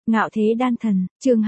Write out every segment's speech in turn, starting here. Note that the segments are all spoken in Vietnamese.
Ngạo thế đan thần, chương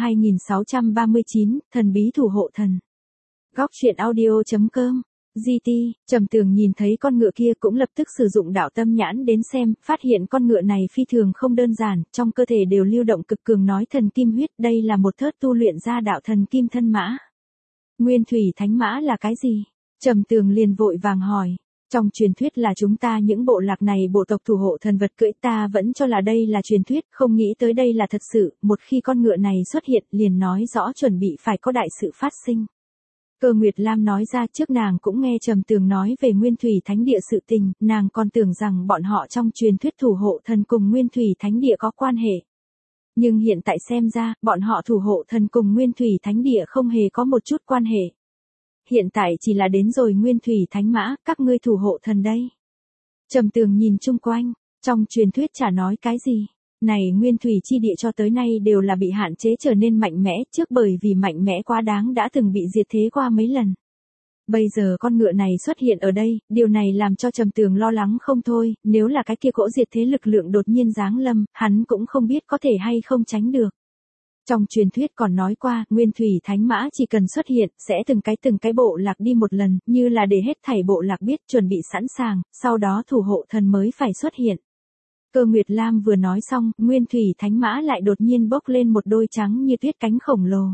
2639, thần bí thủ hộ thần. Góc truyện audio.com. GT, Trầm Tường nhìn thấy con ngựa kia cũng lập tức sử dụng đạo tâm nhãn đến xem, phát hiện con ngựa này phi thường không đơn giản, trong cơ thể đều lưu động cực cường nói thần kim huyết, đây là một thớt tu luyện ra đạo thần kim thân mã. Nguyên thủy thánh mã là cái gì? Trầm Tường liền vội vàng hỏi. Trong truyền thuyết là chúng ta những bộ lạc này bộ tộc thủ hộ thần vật cưỡi, ta vẫn cho là đây là truyền thuyết, không nghĩ tới đây là thật sự, một khi con ngựa này xuất hiện liền nói rõ chuẩn bị phải có đại sự phát sinh. Cơ Nguyệt Lam nói ra, trước nàng cũng nghe Trầm Tường nói về Nguyên Thủy Thánh Địa sự tình, nàng còn tưởng rằng bọn họ trong truyền thuyết thủ hộ thần cùng Nguyên Thủy Thánh Địa có quan hệ. Nhưng hiện tại xem ra, bọn họ thủ hộ thần cùng Nguyên Thủy Thánh Địa không hề có một chút quan hệ. Hiện tại chỉ là đến rồi Nguyên Thủy Thánh Mã, các ngươi thủ hộ thần đây. Trầm Tường nhìn chung quanh, trong truyền thuyết chả nói cái gì. Này Nguyên Thủy chi địa cho tới nay đều là bị hạn chế trở nên mạnh mẽ, trước bởi vì mạnh mẽ quá đáng đã từng bị diệt thế qua mấy lần. Bây giờ con ngựa này xuất hiện ở đây, điều này làm cho Trầm Tường lo lắng không thôi, nếu là cái kia cỗ diệt thế lực lượng đột nhiên giáng lâm, hắn cũng không biết có thể hay không tránh được. Trong truyền thuyết còn nói qua, Nguyên Thủy Thánh Mã chỉ cần xuất hiện, sẽ từng cái bộ lạc đi một lần, như là để hết thảy bộ lạc biết chuẩn bị sẵn sàng, sau đó thủ hộ thần mới phải xuất hiện. Cơ Nguyệt Lam vừa nói xong, Nguyên Thủy Thánh Mã lại đột nhiên bốc lên một đôi trắng như tuyết cánh khổng lồ.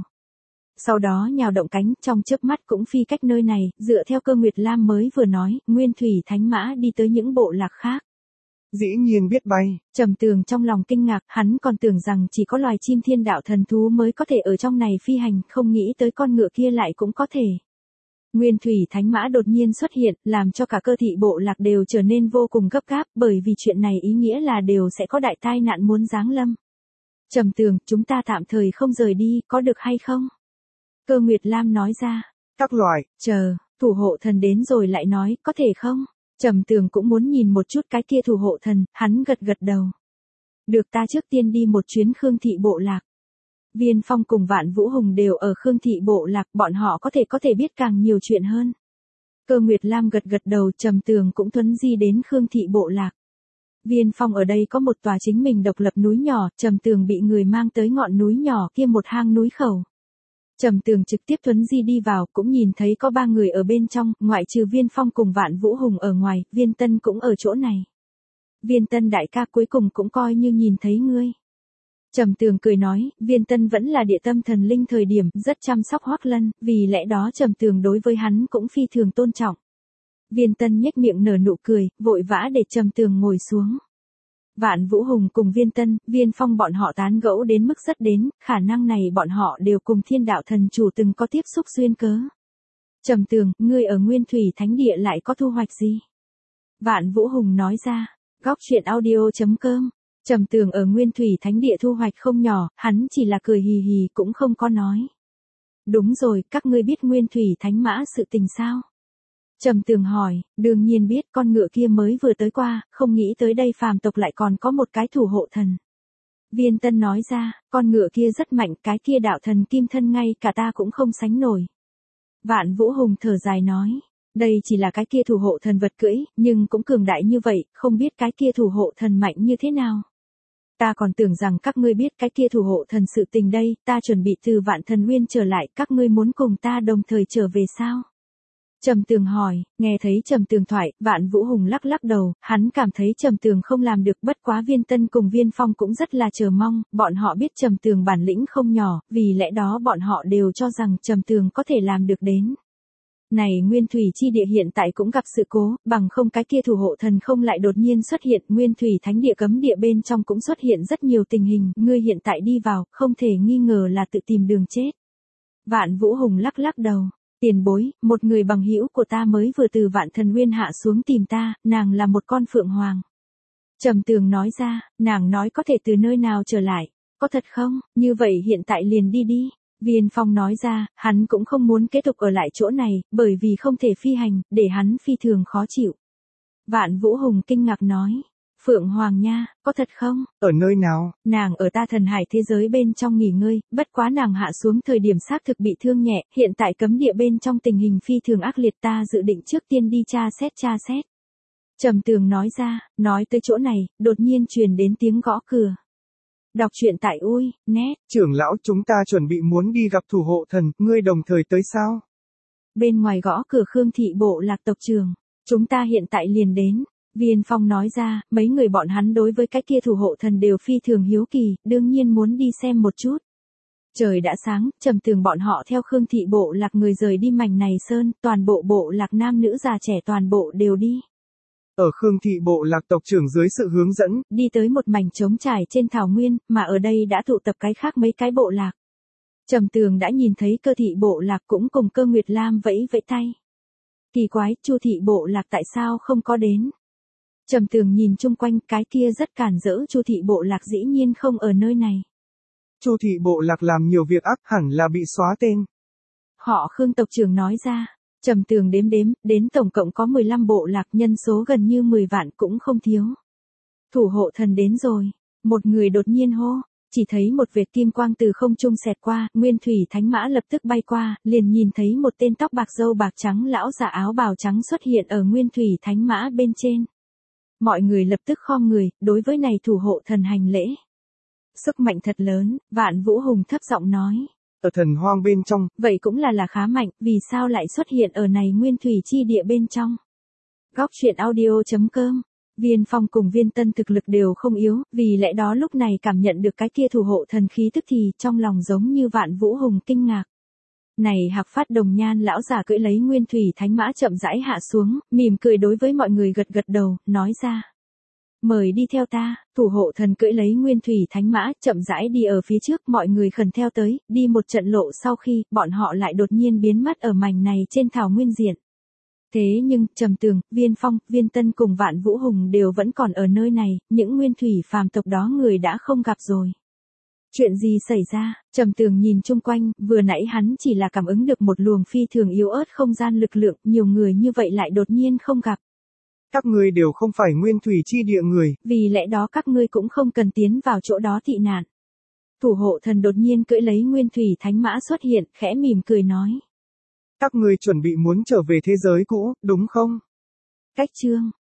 Sau đó nhào động cánh, trong chớp mắt cũng phi cách nơi này, dựa theo Cơ Nguyệt Lam mới vừa nói, Nguyên Thủy Thánh Mã đi tới những bộ lạc khác. Dĩ nhiên biết bay. Trầm Tường trong lòng kinh ngạc, hắn còn tưởng rằng chỉ có loài chim thiên đạo thần thú mới có thể ở trong này phi hành, không nghĩ tới con ngựa kia lại cũng có thể. Nguyên Thủy Thánh Mã đột nhiên xuất hiện, làm cho cả cơ thị bộ lạc đều trở nên vô cùng gấp gáp, bởi vì chuyện này ý nghĩa là đều sẽ có đại tai nạn muốn giáng lâm. Trầm Tường, chúng ta tạm thời không rời đi, có được hay không? Cơ Nguyệt Lam nói ra. Các loại. Chờ, thủ hộ thần đến rồi lại nói, có thể không? Trầm Tường cũng muốn nhìn một chút cái kia thủ hộ thần, hắn gật gật đầu. Được, ta trước tiên đi một chuyến Khương thị bộ lạc. Viên Phong cùng Vạn Vũ Hùng đều ở Khương thị bộ lạc, bọn họ có thể biết càng nhiều chuyện hơn. Cơ Nguyệt Lam gật gật đầu, Trầm Tường cũng thuấn di đến Khương thị bộ lạc. Viên Phong ở đây có một tòa chính mình độc lập núi nhỏ, Trầm Tường bị người mang tới ngọn núi nhỏ kia một hang núi khẩu. Trầm Tường trực tiếp thuấn di đi vào, cũng nhìn thấy có 3 người ở bên trong, ngoại trừ Viên Phong cùng Vạn Vũ Hùng ở ngoài, Viên Tân cũng ở chỗ này. Viên Tân đại ca, cuối cùng cũng coi như nhìn thấy ngươi. Trầm Tường cười nói, Viên Tân vẫn là địa tâm thần linh thời điểm, rất chăm sóc Hoắc Lân, vì lẽ đó Trầm Tường đối với hắn cũng phi thường tôn trọng. Viên Tân nhếch miệng nở nụ cười, vội vã để Trầm Tường ngồi xuống. Vạn Vũ Hùng cùng Viên Tân, Viên Phong bọn họ tán gẫu đến mức rất đến, khả năng này bọn họ đều cùng Thiên Đạo Thần Chủ từng có tiếp xúc xuyên cớ. Trầm Tường, ngươi ở Nguyên Thủy Thánh Địa lại có thu hoạch gì? Vạn Vũ Hùng nói ra. Góc truyện audio.com. Trầm Tường ở Nguyên Thủy Thánh Địa thu hoạch không nhỏ, hắn chỉ là cười hì hì cũng không có nói. Đúng rồi, các ngươi biết Nguyên Thủy Thánh Mã sự tình sao? Trầm Tường hỏi, đương nhiên biết, con ngựa kia mới vừa tới qua, không nghĩ tới đây phàm tộc lại còn có một cái thủ hộ thần. Viên Tân nói ra, con ngựa kia rất mạnh, cái kia đạo thần kim thân ngay cả ta cũng không sánh nổi. Vạn Vũ Hùng thở dài nói, đây chỉ là cái kia thủ hộ thần vật cưỡi, nhưng cũng cường đại như vậy, không biết cái kia thủ hộ thần mạnh như thế nào. Ta còn tưởng rằng các ngươi biết cái kia thủ hộ thần sự tình đây, ta chuẩn bị từ Vạn Thần Uyên trở lại, các ngươi muốn cùng ta đồng thời trở về sao? Trầm Tường hỏi, nghe thấy Trầm Tường thoại, Vạn Vũ Hùng lắc lắc đầu, hắn cảm thấy Trầm Tường không làm được, bất quá Viên Tân cùng Viên Phong cũng rất là chờ mong, bọn họ biết Trầm Tường bản lĩnh không nhỏ, vì lẽ đó bọn họ đều cho rằng Trầm Tường có thể làm được đến. Này Nguyên Thủy chi địa hiện tại cũng gặp sự cố, bằng không cái kia thủ hộ thần không lại đột nhiên xuất hiện, Nguyên Thủy Thánh Địa cấm địa bên trong cũng xuất hiện rất nhiều tình hình, ngươi hiện tại đi vào, không thể nghi ngờ là tự tìm đường chết. Vạn Vũ Hùng lắc lắc đầu. Tiền bối, một người bằng hữu của ta mới vừa từ Vạn Thần Uyên hạ xuống tìm ta, nàng là một con phượng hoàng. Trầm Tường nói ra, nàng nói có thể từ nơi nào trở lại, có thật không, như vậy hiện tại liền đi đi. Viên Phong nói ra, hắn cũng không muốn kết tục ở lại chỗ này, bởi vì không thể phi hành, để hắn phi thường khó chịu. Vạn Vũ Hùng kinh ngạc nói, Phượng Hoàng nha, có thật không? Ở nơi nào? Nàng ở ta thần hải thế giới bên trong nghỉ ngơi, bất quá nàng hạ xuống thời điểm xác thực bị thương nhẹ, hiện tại cấm địa bên trong tình hình phi thường ác liệt, ta dự định trước tiên đi tra xét. Trầm Tường nói ra, nói tới chỗ này, đột nhiên truyền đến tiếng gõ cửa. Đọc truyện tại ui, net. Trưởng lão chúng ta chuẩn bị muốn đi gặp thủ hộ thần, ngươi đồng thời tới sao? Bên ngoài gõ cửa Khương thị bộ lạc tộc trưởng. Chúng ta hiện tại liền đến. Viên Phong nói ra, mấy người bọn hắn đối với cái kia thủ hộ thần đều phi thường hiếu kỳ, đương nhiên muốn đi xem một chút. Trời đã sáng, Trầm Tường bọn họ theo Khương thị bộ lạc người rời đi mảnh này sơn, toàn bộ bộ lạc nam nữ già trẻ toàn bộ đều đi. Ở Khương thị bộ lạc tộc trưởng dưới sự hướng dẫn, đi tới một mảnh trống trải trên thảo nguyên, mà ở đây đã tụ tập cái khác mấy cái bộ lạc. Trầm Tường đã nhìn thấy Cơ thị bộ lạc cũng cùng Cơ Nguyệt Lam vẫy vẫy tay. Kỳ quái, Chu thị bộ lạc tại sao không có đến? Trầm Tường nhìn chung quanh, cái kia rất cản rỡ, Chu thị bộ lạc dĩ nhiên không ở nơi này. Chu thị bộ lạc làm nhiều việc ác, hẳn là bị xóa tên. Họ Khương tộc trưởng nói ra. Trầm Tường đếm đếm, đến tổng cộng có 15 bộ lạc, nhân số gần như 10 vạn cũng không thiếu. Thủ hộ thần đến rồi. Một người đột nhiên hô, chỉ thấy một vệt kim quang từ không trung xẹt qua, Nguyên Thủy Thánh Mã lập tức bay qua, liền nhìn thấy một tên tóc bạc râu bạc trắng lão già áo bào trắng xuất hiện ở Nguyên Thủy Thánh Mã bên trên. Mọi người lập tức khom người, đối với này thủ hộ thần hành lễ. Sức mạnh thật lớn, Vạn Vũ Hùng thấp giọng nói. Ở thần hoang bên trong, vậy cũng là khá mạnh, vì sao lại xuất hiện ở này nguyên thủy chi địa bên trong. Góc truyện audio.com. Viên Phong cùng Viên Tân thực lực đều không yếu, vì lẽ đó lúc này cảm nhận được cái kia thủ hộ thần khí tức thì trong lòng giống như Vạn Vũ Hùng kinh ngạc. Này Hạc Phát Đồng Nhan lão già cưỡi lấy Nguyên Thủy Thánh Mã chậm rãi hạ xuống, mỉm cười đối với mọi người gật gật đầu, nói ra. Mời đi theo ta, thủ hộ thần cưỡi lấy Nguyên Thủy Thánh Mã, chậm rãi đi ở phía trước, mọi người khẩn theo tới, đi một trận lộ sau khi, bọn họ lại đột nhiên biến mất ở mảnh này trên thảo nguyên diện. Thế nhưng, Trầm Tường, Viên Phong, Viên Tân cùng Vạn Vũ Hùng đều vẫn còn ở nơi này, những nguyên thủy phàm tộc đó người đã không gặp rồi. Chuyện gì xảy ra? Trầm Tường nhìn chung quanh, vừa nãy hắn chỉ là cảm ứng được một luồng phi thường yếu ớt không gian lực lượng, nhiều người như vậy lại đột nhiên không gặp. Các ngươi đều không phải nguyên thủy chi địa người. Vì lẽ đó các ngươi cũng không cần tiến vào chỗ đó tị nạn. Thủ hộ thần đột nhiên cưỡi lấy Nguyên Thủy Thánh Mã xuất hiện, khẽ mỉm cười nói. Các ngươi chuẩn bị muốn trở về thế giới cũ, đúng không? Cách chương